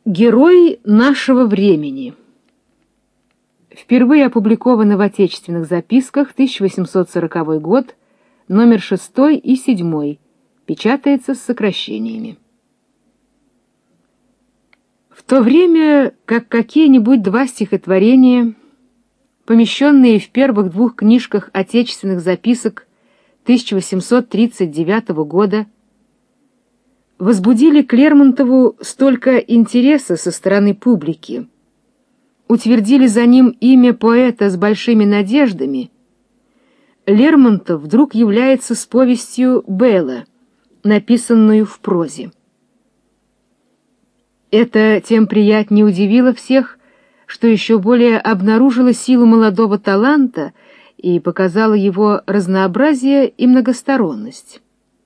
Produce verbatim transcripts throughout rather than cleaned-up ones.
Герой нашего времени. Впервые опубликованы в отечественных записках, тысяча восемьсот сороковой год, номер шестой и седьмой, печатается с сокращениями. В то время, как какие-нибудь два стихотворения, помещенные в первых двух книжках отечественных записок тысяча восемьсот тридцать девятого года, возбудили к Лермонтову столько интереса со стороны публики, утвердили за ним имя поэта с большими надеждами, Лермонтов вдруг является с повестью «Белла», написанную в прозе. Это тем приятнее удивило всех, что еще более обнаружило силу молодого таланта и показало его разнообразие и многосторонность.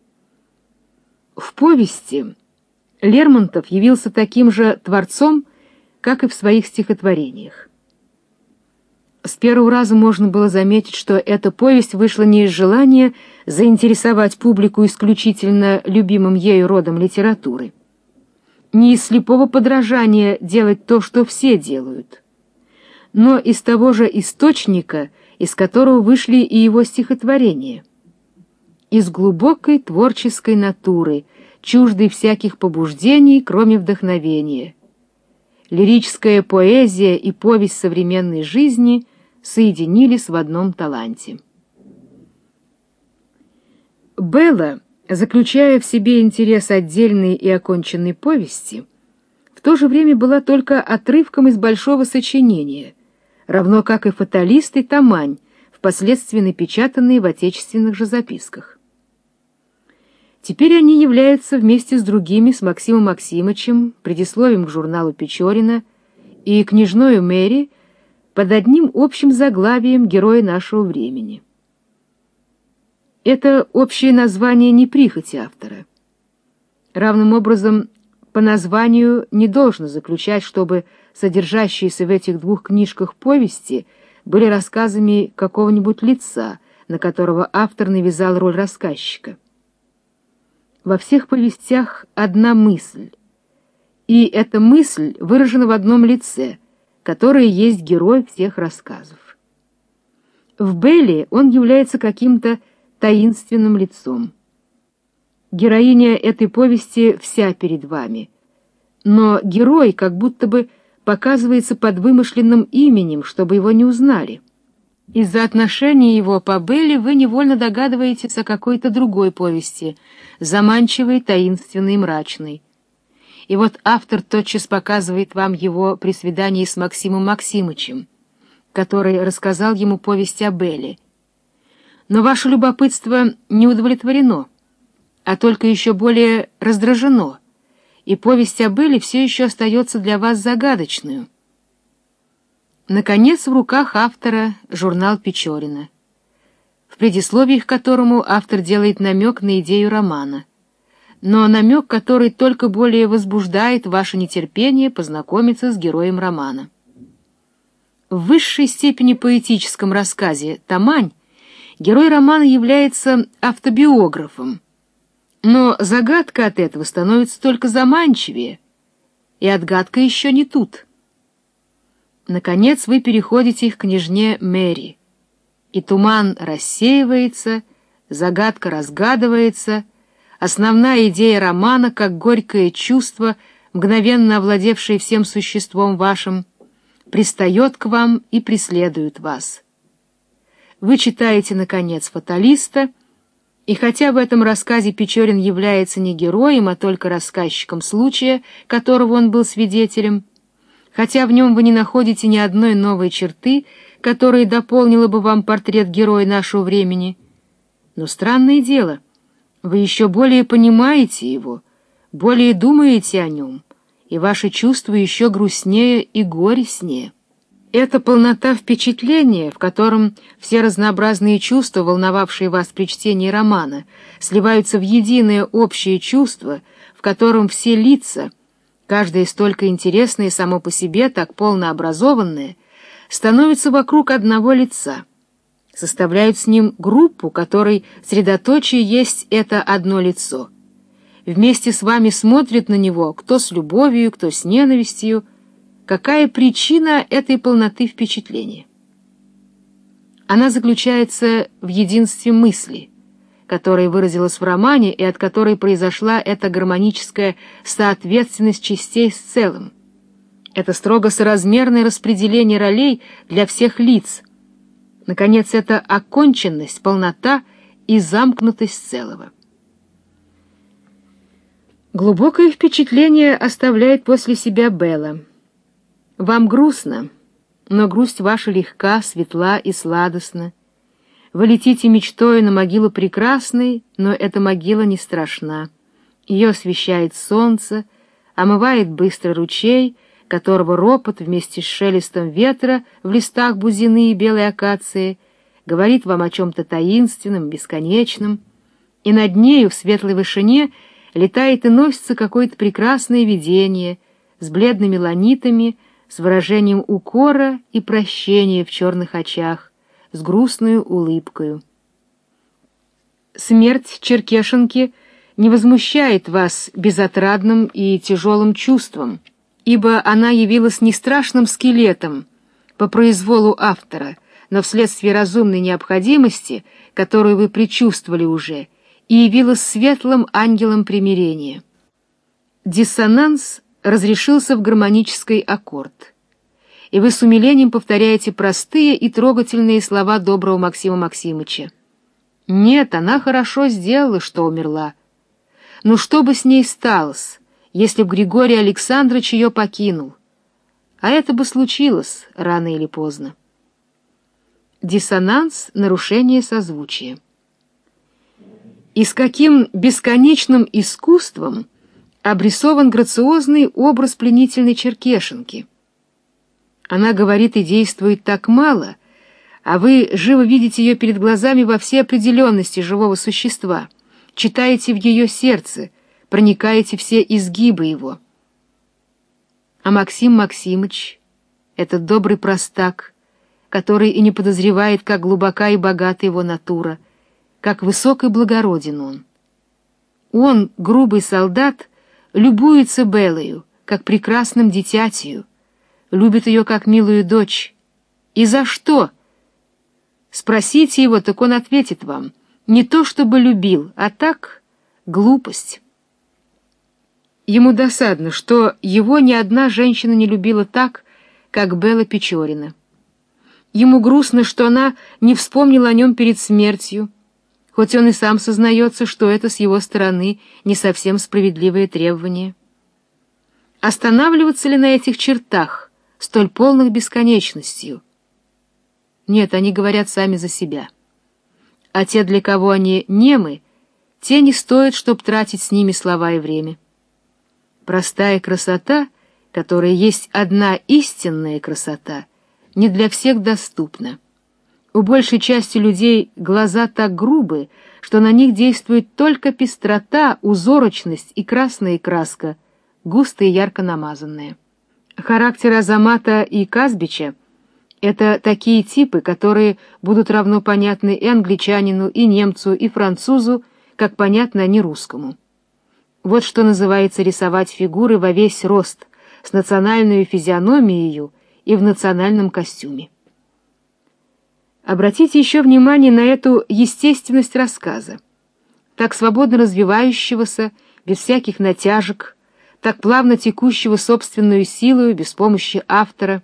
В повести Лермонтов явился таким же творцом, как и в своих стихотворениях. С первого раза можно было заметить, что эта повесть вышла не из желания заинтересовать публику исключительно любимым ею родом литературы, не из слепого подражания делать то, что все делают, но из того же источника, из которого вышли и его стихотворения, из глубокой творческой натуры, чуждой всяких побуждений, кроме вдохновения. Лирическая поэзия и повесть современной жизни соединились в одном таланте. Белла, заключая в себе интерес отдельной и оконченной повести, в то же время была только отрывком из большого сочинения, равно как и «Фаталист» и «Тамань», впоследствии напечатанные в отечественных же записках. Теперь они являются вместе с другими, с Максимом Максимычем, предисловием к журналу Печорина и княжною Мэри под одним общим заглавием «Герои нашего времени». Это общее название не прихоти автора. Равным образом, по названию не должно заключать, чтобы содержащиеся в этих двух книжках повести были рассказами какого-нибудь лица, на которого автор навязал роль рассказчика. Во всех повестях одна мысль, и эта мысль выражена в одном лице, которое есть герой всех рассказов. В «Белле» он является каким-то таинственным лицом. Героиня этой повести вся перед вами, но герой как будто бы показывается под вымышленным именем, чтобы его не узнали. Из-за отношения его по Белле вы невольно догадываетесь о какой-то другой повести, заманчивой, таинственной и мрачной. И вот автор тотчас показывает вам его при свидании с Максимом Максимычем, который рассказал ему повесть о Белле. Но ваше любопытство не удовлетворено, а только еще более раздражено, и повесть о Белле все еще остается для вас загадочной. Наконец, в руках автора журнал Печорина, в предисловии к которому автор делает намек на идею романа, но намек, который только более возбуждает ваше нетерпение познакомиться с героем романа. В высшей степени поэтическом рассказе «Тамань» герой романа является автобиографом, но загадка от этого становится только заманчивее, и отгадка еще не тут. Наконец вы переходите к княжне Мэри, и туман рассеивается, загадка разгадывается, основная идея романа, как горькое чувство, мгновенно овладевшее всем существом вашим, пристает к вам и преследует вас. Вы читаете, наконец, «Фаталиста», и хотя в этом рассказе Печорин является не героем, а только рассказчиком случая, которого он был свидетелем, хотя в нем вы не находите ни одной новой черты, которая дополнила бы вам портрет героя нашего времени. Но странное дело, вы еще более понимаете его, более думаете о нем, и ваши чувства еще грустнее и горестнее. Эта полнота впечатления, в котором все разнообразные чувства, волновавшие вас при чтении романа, сливаются в единое общее чувство, в котором все лица, каждое столько интересное само по себе, так полно образованное, становятся вокруг одного лица, составляют с ним группу, которой средоточие есть это одно лицо. вместе с вами смотрит на него, кто с любовью, кто с ненавистью. Какая причина этой полноты впечатления? Она заключается в единстве мысли, которая выразилась в романе и от которой произошла эта гармоническая соответственность частей с целым. Это строго соразмерное распределение ролей для всех лиц. Наконец, это оконченность, полнота и замкнутость целого. Глубокое впечатление оставляет после себя Белла. Вам грустно, но грусть ваша легка, светла и сладостна. Вы летите мечтою на могилу прекрасной, но эта могила не страшна. Ее освещает солнце, омывает быстро ручей, которого ропот вместе с шелестом ветра в листах бузины и белой акации говорит вам о чем-то таинственном, бесконечном, и над нею в светлой вышине летает и носится какое-то прекрасное видение с бледными ланитами, с выражением укора и прощения в черных очах, с грустную улыбкою. Смерть черкешенки не возмущает вас безотрадным и тяжелым чувством, ибо она явилась не страшным скелетом по произволу автора, но вследствие разумной необходимости, которую вы предчувствовали уже, и явилась светлым ангелом примирения. Диссонанс разрешился в гармонический аккорд, и вы с умилением повторяете простые и трогательные слова доброго Максима Максимыча. Нет, она хорошо сделала, что умерла. Но что бы с ней сталось, если б Григорий Александрович ее покинул? А это бы случилось рано или поздно. Диссонанс — нарушение созвучия. И с каким бесконечным искусством обрисован грациозный образ пленительной черкешенки. Она говорит и действует так мало, а вы живо видите ее перед глазами во всей определенности живого существа, читаете в ее сердце, проникаете все изгибы его. А Максим Максимыч, этот добрый простак, который и не подозревает, как глубока и богата его натура, как высок и благороден он. Он, грубый солдат, любуется Беллою, как прекрасным дитятью, любит ее, как милую дочь. И за что? Спросите его, так он ответит вам. Не то чтобы любил, а так глупость. Ему досадно, что его ни одна женщина не любила так, как Белла Печорина. Ему грустно, что она не вспомнила о нем перед смертью, хоть он и сам сознается, что это с его стороны не совсем справедливое требование. Останавливаться ли на этих чертах, столь полных бесконечностью? Нет, они говорят сами за себя. А те, для кого они немы, те не стоят, чтоб тратить с ними слова и время. Простая красота, которая есть одна истинная красота, не для всех доступна. У большей части людей глаза так грубы, что на них действует только пестрота, узорочность и красная краска, густо и ярко намазанная. Характер Азамата и Казбича — это такие типы, которые будут равно понятны и англичанину, и немцу, и французу, как понятны они русскому. Вот что называется рисовать фигуры во весь рост, с национальной физиономией и в национальном костюме. Обратите еще внимание на эту естественность рассказа, так свободно развивающегося, без всяких натяжек, так плавно текущего собственную силою, без помощи автора.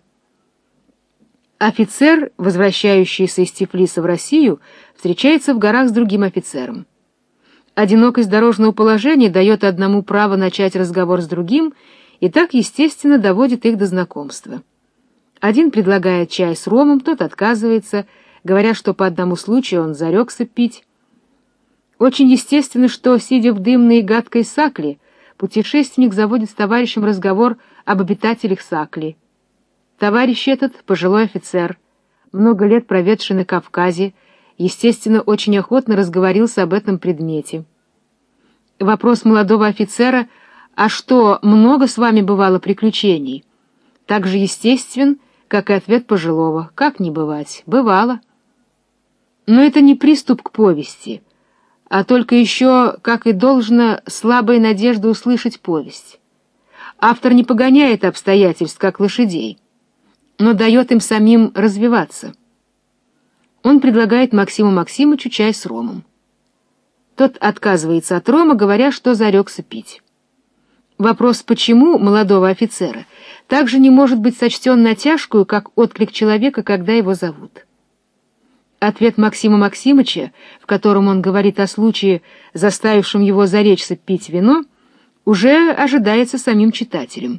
Офицер, возвращающийся из Тифлиса в Россию, встречается в горах с другим офицером. Одинокость дорожного положения дает одному право начать разговор с другим и так, естественно, доводит их до знакомства. Один предлагает чай с ромом, тот отказывается, говоря, что по одному случаю он зарекся пить. Очень естественно, что, сидя в дымной и гадкой Сакле, путешественник заводит с товарищем разговор об обитателях Сакли. Товарищ этот — пожилой офицер, много лет проведший на Кавказе, естественно, очень охотно разговорился об этом предмете. Вопрос молодого офицера: «А что, много с вами бывало приключений?» Так же естествен, как и ответ пожилого: «Как не бывать? Бывало». Но это не приступ к повести, а только еще, как и должно, слабая надежда услышать повесть. Автор не погоняет обстоятельств, как лошадей, но дает им самим развиваться. Он предлагает Максиму Максимычу чай с ромом. Тот отказывается от рома, говоря, что зарекся пить. Вопрос «почему» молодого офицера также не может быть сочтен натяжкою, как отклик человека, когда его зовут. Ответ Максима Максимыча, в котором он говорит о случае, заставившем его заречься пить вино, уже ожидается самим читателем.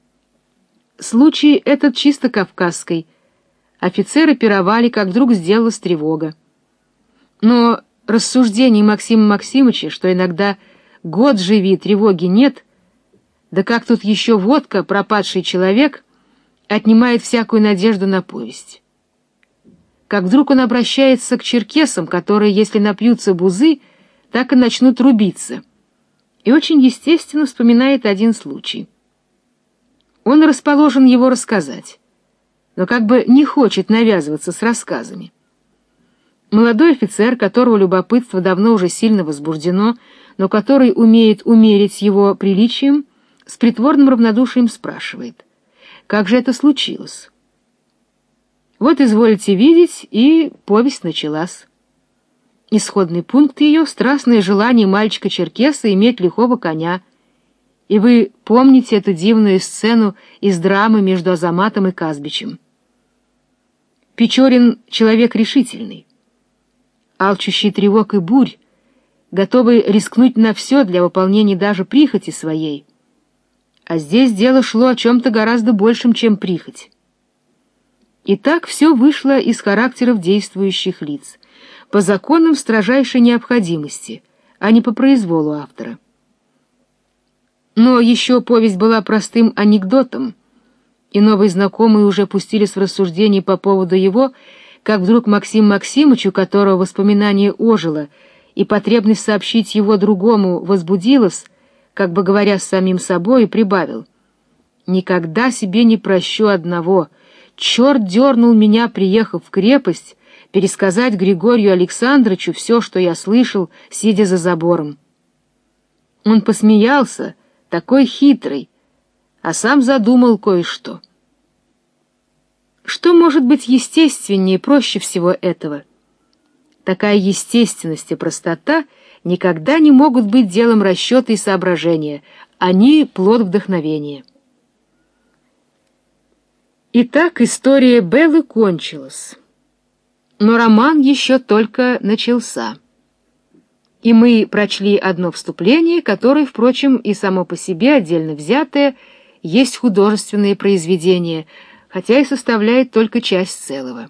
Случай этот чисто кавказский. Офицеры пировали, как вдруг сделалась тревога. Но рассуждений Максима Максимыча, что иногда год живи, тревоги нет, да как тут еще водка, пропадший человек, отнимает всякую надежду на повесть. Как вдруг он обращается к черкесам, которые, если напьются бузы, так и начнут рубиться, и очень естественно вспоминает один случай. Он расположен его рассказать, но как бы не хочет навязываться с рассказами. Молодой офицер, которого любопытство давно уже сильно возбуждено, но который умеет умерить его приличием, с притворным равнодушием спрашивает: «Как же это случилось?» Вот изволите видеть, и повесть началась. Исходный пункт ее — страстное желание мальчика-черкеса иметь лихого коня, и вы помните эту дивную сцену из драмы между Азаматом и Казбичем. Печорин — человек решительный, алчущий тревог и бурь, готовый рискнуть на все для выполнения даже прихоти своей. А здесь дело шло о чем-то гораздо большем, чем прихоть. И так все вышло из характеров действующих лиц, по законам строжайшей необходимости, а не по произволу автора. Но еще повесть была простым анекдотом, и новые знакомые уже пустились в рассуждения по поводу его, как вдруг Максим Максимыч, у которого воспоминание ожило, и потребность сообщить его другому возбудилась, как бы говоря с самим собой, и прибавил: «Никогда себе не прощу одного. Черт дернул меня, приехав в крепость, пересказать Григорию Александровичу все, что я слышал, сидя за забором». Он посмеялся, такой хитрый, а сам задумал кое-что. Что может быть естественнее и проще всего этого? Такая естественность и простота никогда не могут быть делом расчета и соображения, они — плод вдохновения. Итак, история Беллы кончилась, но роман еще только начался. И мы прочли одно вступление, которое, впрочем, и само по себе отдельно взятое, есть художественное произведение, хотя и составляет только часть целого.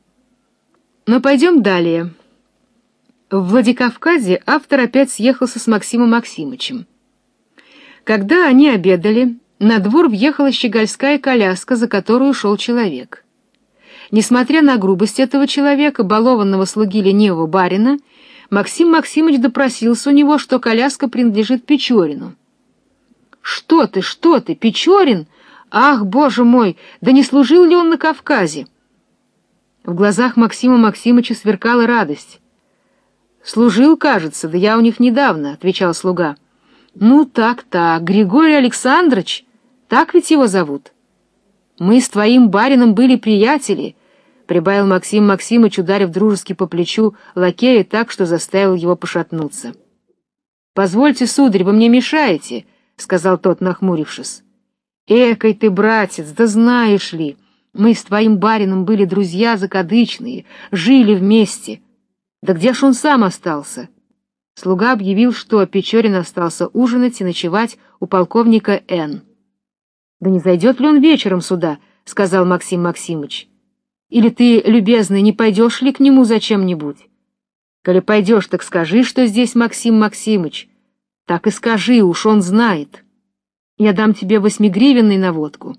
Но пойдем далее. В Владикавказе автор опять съехался с Максимом Максимычем. Когда они обедали, на двор въехала щегольская коляска, за которую шел человек. Несмотря на грубость этого человека, балованного слуги ленивого барина, Максим Максимыч допросился у него, что коляска принадлежит Печорину. «Что ты, что ты, Печорин? Ах, боже мой, да не служил ли он на Кавказе?» В глазах Максима Максимыча сверкала радость. «Служил, кажется, да я у них недавно», — отвечал слуга. «Ну так-так, Григорий Александрович, так ведь его зовут?» «Мы с твоим барином были приятели», — прибавил Максим Максимыч, ударив дружески по плечу лакея так, что заставил его пошатнуться. «Позвольте, сударь, вы мне мешаете», — сказал тот, нахмурившись. «Экой ты, братец, да знаешь ли, мы с твоим барином были друзья закадычные, жили вместе. Да где ж он сам остался?» Слуга объявил, что Печорин остался ужинать и ночевать у полковника Н. «Да не зайдет ли он вечером сюда?» — сказал Максим Максимыч. «Или ты, любезный, не пойдешь ли к нему зачем-нибудь? Коли пойдешь, так скажи, что здесь Максим Максимыч. Так и скажи, уж он знает. Я дам тебе восьмигривенный на водку».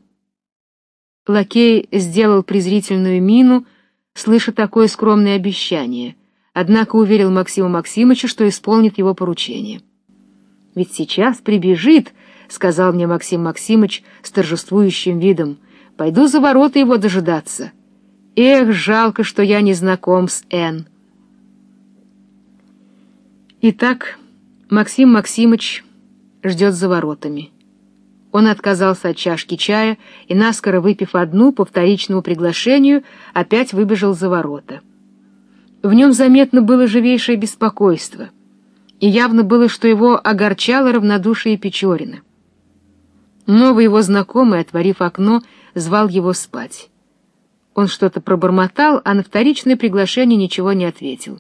Лакей сделал презрительную мину, слыша такое скромное обещание, однако уверил Максима Максимыча, что исполнит его поручение. «Ведь сейчас прибежит», — сказал мне Максим Максимыч с торжествующим видом, — «пойду за ворота его дожидаться. Эх, жалко, что я не знаком с Н». Итак, Максим Максимыч ждет за воротами. Он отказался от чашки чая и, наскоро выпив одну по вторичному приглашению, опять выбежал за ворота. В нем заметно было живейшее беспокойство, и явно было, что его огорчало равнодушие Печорина. Новый его знакомый, отворив окно, звал его спать. Он что-то пробормотал, а на вторичное приглашение ничего не ответил.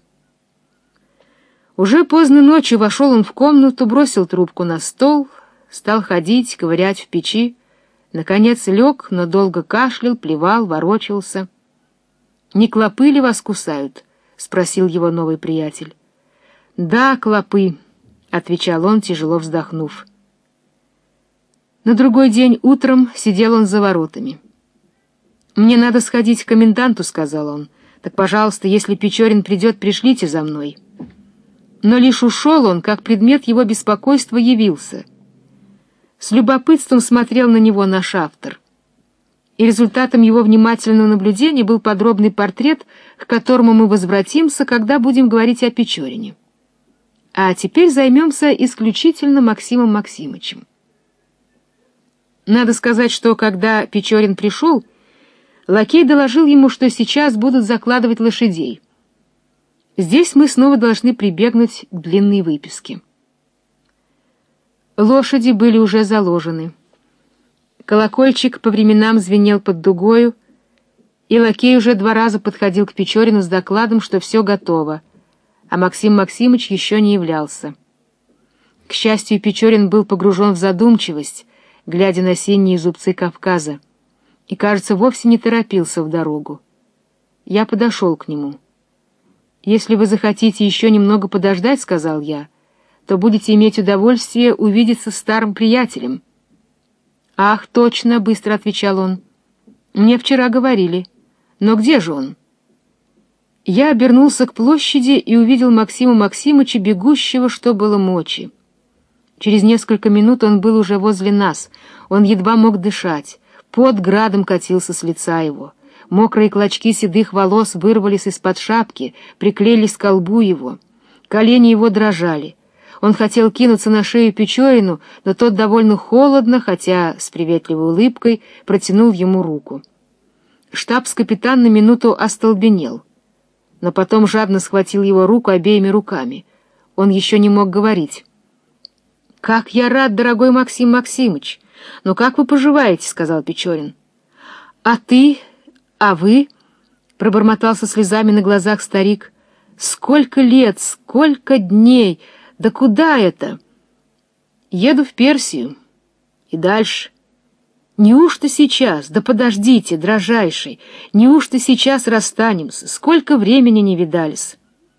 Уже поздно ночью вошел он в комнату, бросил трубку на стол, стал ходить, ковырять в печи, наконец лег, но долго кашлял, плевал, ворочался. — Не клопы ли вас кусают? — спросил его новый приятель. — Да, клопы, — отвечал он, тяжело вздохнув. На другой день утром сидел он за воротами. — Мне надо сходить к коменданту, — сказал он. — Так, пожалуйста, если Печорин придет, пришлите за мной. Но лишь ушел он, как предмет его беспокойства явился. С любопытством смотрел на него наш автор. И результатом его внимательного наблюдения был подробный портрет, к которому мы возвратимся, когда будем говорить о Печорине. А теперь займемся исключительно Максимом Максимычем. Надо сказать, что когда Печорин пришел, лакей доложил ему, что сейчас будут закладывать лошадей. Здесь мы снова должны прибегнуть к длинной выписке. Лошади были уже заложены. Колокольчик по временам звенел под дугою, и лакей уже два раза подходил к Печорину с докладом, что все готово, а Максим Максимыч еще не являлся. К счастью, Печорин был погружен в задумчивость, глядя на синие зубцы Кавказа, и, кажется, вовсе не торопился в дорогу. Я подошел к нему. «Если вы захотите еще немного подождать, — сказал я, — то будете иметь удовольствие увидеться с старым приятелем». «Ах, точно, — быстро отвечал он, — мне вчера говорили. Но где же он?» Я обернулся к площади и увидел Максима Максимыча, бегущего, что было мочи. Через несколько минут он был уже возле нас, он едва мог дышать, пот градом катился с лица его. Мокрые клочки седых волос вырвались из-под шапки, приклеились к колбу его. Колени его дрожали. Он хотел кинуться на шею Печорину, но тот довольно холодно, хотя с приветливой улыбкой, протянул ему руку. Штабс-капитан на минуту остолбенел, но потом жадно схватил его руку обеими руками. Он еще не мог говорить. — Как я рад, дорогой Максим Максимыч! Ну как вы поживаете? — сказал Печорин. — А ты... «А вы?» — пробормотал со слезами на глазах старик. «Сколько лет, сколько дней! Да куда это?» «Еду в Персию. И дальше». «Неужто сейчас? Да подождите, дрожайший! Неужто сейчас расстанемся? Сколько времени не видались?»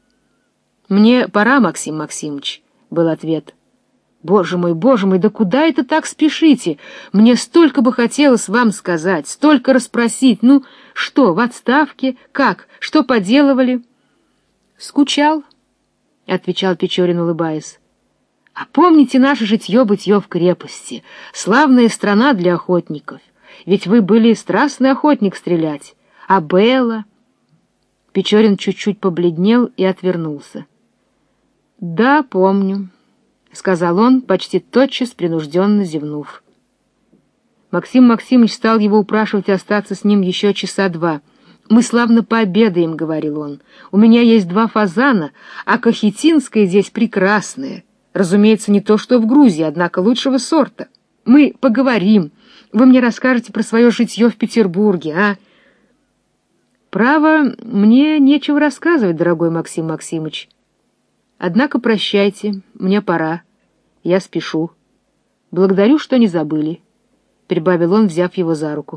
«Мне пора, Максим Максимыч», — был ответ. «Боже мой, боже мой, да куда это так спешите? Мне столько бы хотелось вам сказать, столько расспросить. Ну, что, в отставке? Как? Что поделывали?» «Скучал», — отвечал Печорин, улыбаясь. «А помните наше житье-бытье в крепости? Славная страна для охотников. Ведь вы были страстный охотник стрелять. А Белла...» Печорин чуть-чуть побледнел и отвернулся. «Да, помню», — сказал он, почти тотчас принужденно зевнув. Максим Максимыч стал его упрашивать остаться с ним еще часа два. «Мы славно пообедаем», — говорил он. «У меня есть два фазана, а кахетинское здесь прекрасное. Разумеется, не то, что в Грузии, однако лучшего сорта. Мы поговорим. Вы мне расскажете про свое житье в Петербурге, а?» «Право, мне нечего рассказывать, дорогой Максим Максимыч. Однако прощайте, мне пора. Я спешу. Благодарю, что не забыли», — прибавил он, взяв его за руку.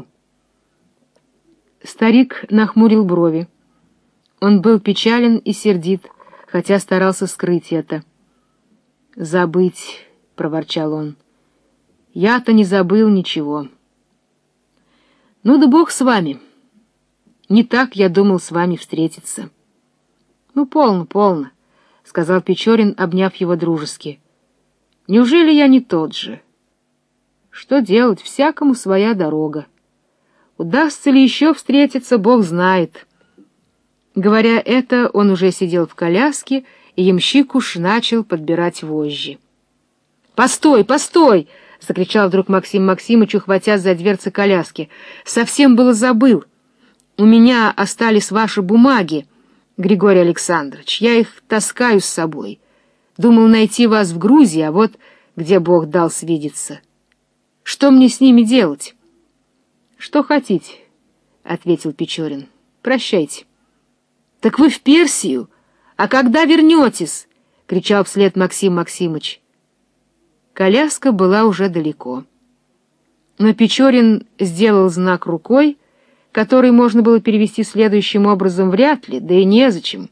Старик нахмурил брови. Он был печален и сердит, хотя старался скрыть это. «Забыть», — проворчал он. «Я-то не забыл ничего». «Ну да бог с вами. Не так я думал с вами встретиться». «Ну, полно, полно», — сказал Печорин, обняв его дружески. «Неужели я не тот же? Что делать, всякому своя дорога. Удастся ли еще встретиться, Бог знает». Говоря это, он уже сидел в коляске и ямщик уж начал подбирать вожжи. «Постой, постой!» — закричал вдруг Максим Максимыч, ухватясь за дверцы коляски. «Совсем было забыл. У меня остались ваши бумаги, Григорий Александрович. Я их таскаю с собой. Думал найти вас в Грузии, а вот где Бог дал свидеться. Что мне с ними делать?» «Что хотите», — ответил Печорин. «Прощайте». «Так вы в Персию? А когда вернетесь?» — кричал вслед Максим Максимыч. Коляска была уже далеко. Но Печорин сделал знак рукой, который можно было перевести следующим образом: вряд ли, да и незачем.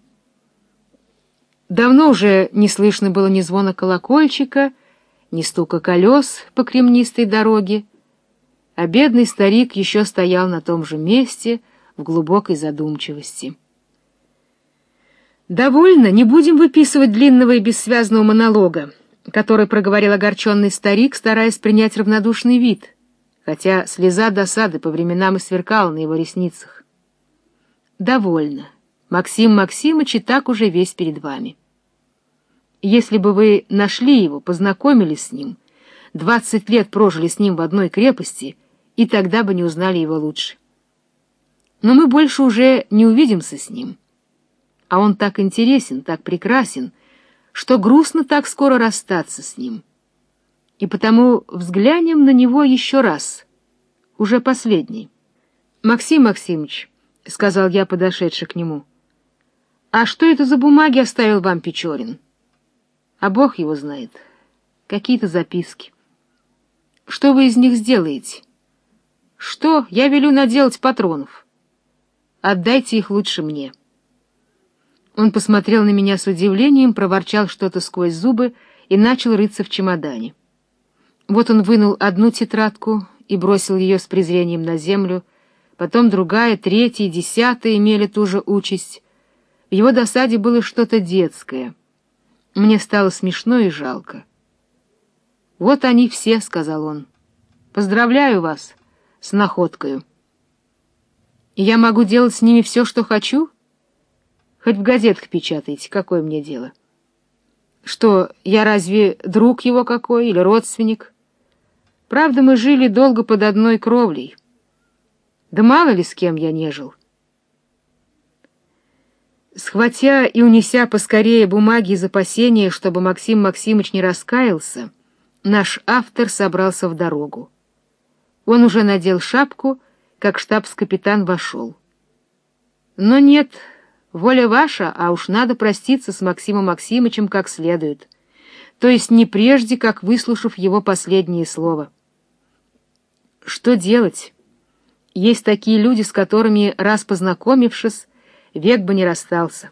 Давно уже не слышно было ни звона колокольчика, ни стука колес по кремнистой дороге, а бедный старик еще стоял на том же месте в глубокой задумчивости. «Довольно, не будем выписывать длинного и бессвязного монолога, который проговорил огорченный старик, стараясь принять равнодушный вид, хотя слеза досады по временам и сверкала на его ресницах. Довольно. Максим Максимыч и так уже весь перед вами. Если бы вы нашли его, познакомились с ним, двадцать лет прожили с ним в одной крепости, и тогда бы не узнали его лучше. Но мы больше уже не увидимся с ним. А он так интересен, так прекрасен, что грустно так скоро расстаться с ним. И потому взглянем на него еще раз, уже последний. «Максим Максимыч», — сказал я, подошедший к нему, — «а что это за бумаги оставил вам Печорин?» «А Бог его знает. Какие-то записки». «Что вы из них сделаете?» «Что? Я велю наделать патронов. Отдайте их лучше мне». Он посмотрел на меня с удивлением, проворчал что-то сквозь зубы и начал рыться в чемодане. Вот он вынул одну тетрадку и бросил ее с презрением на землю, потом другая, третья, десятая имели ту же участь. В его досаде было что-то детское. Мне стало смешно и жалко. «Вот они все», — сказал он. «Поздравляю вас с находкою. Я могу делать с ними все, что хочу? Хоть в газетах печатайте, какое мне дело? Что, я разве друг его какой или родственник? Правда, мы жили долго под одной кровлей. Да мало ли с кем я не жил». Схватя и унеся поскорее бумаги из опасения, чтобы Максим Максимыч не раскаялся, наш автор собрался в дорогу. Он уже надел шапку, как штабс-капитан вошел. Но нет, воля ваша, а уж надо проститься с Максимом Максимычем как следует, то есть не прежде, как выслушав его последнее слово. Что делать? Есть такие люди, с которыми, раз познакомившись, век бы не расстался.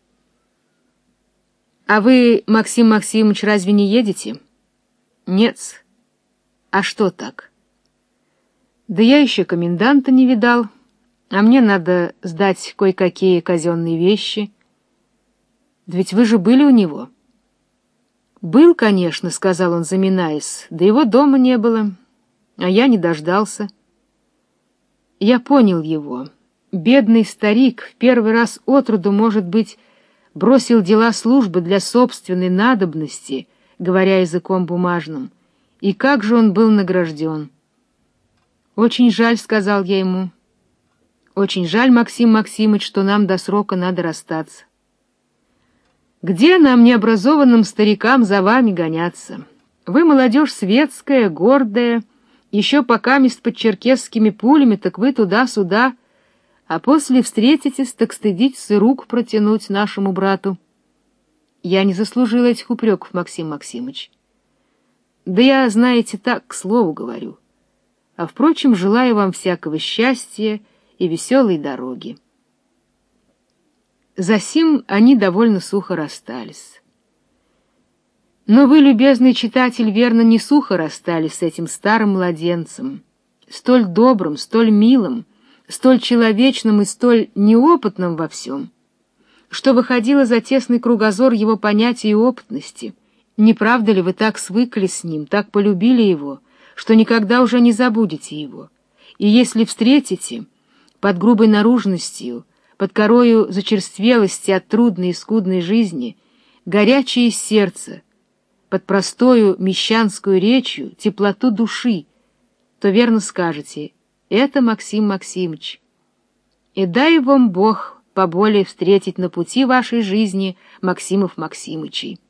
А вы, Максим Максимыч, разве не едете? Нет. А что так? Да я еще коменданта не видал, а мне надо сдать кое-какие казенные вещи. Да ведь вы же были у него. Был, конечно, — сказал он, заминаясь, — да его дома не было, а я не дождался. Я понял его. Бедный старик в первый раз отроду, может быть, бросил дела службы для собственной надобности, говоря языком бумажным, и как же он был награжден. «Очень жаль», — сказал я ему. «Очень жаль, Максим Максимыч, что нам до срока надо расстаться. Где нам, необразованным старикам, за вами гоняться? Вы молодежь светская, гордая, еще покамест под черкесскими пулями, так вы туда-сюда, а после встретитесь, так стыдитесь и руку протянуть нашему брату». Я не заслужил этих упреков, Максим Максимыч. Да я, знаете, так, к слову говорю. А, впрочем, желаю вам всякого счастья и веселой дороги. Засим они довольно сухо расстались. Но вы, любезный читатель, верно, не сухо расстались с этим старым младенцем, столь добрым, столь милым, столь человечным и столь неопытным во всем, что выходило за тесный кругозор его понятий и опытности. Не правда ли вы так свыклись с ним, так полюбили его, что никогда уже не забудете его? И если встретите, под грубой наружностью, под корою зачерствелости от трудной и скудной жизни, горячее сердце, под простою мещанскую речью теплоту души, то верно скажете: это Максим Максимыч. И дай вам Бог поболее встретить на пути вашей жизни Максимов Максимычей.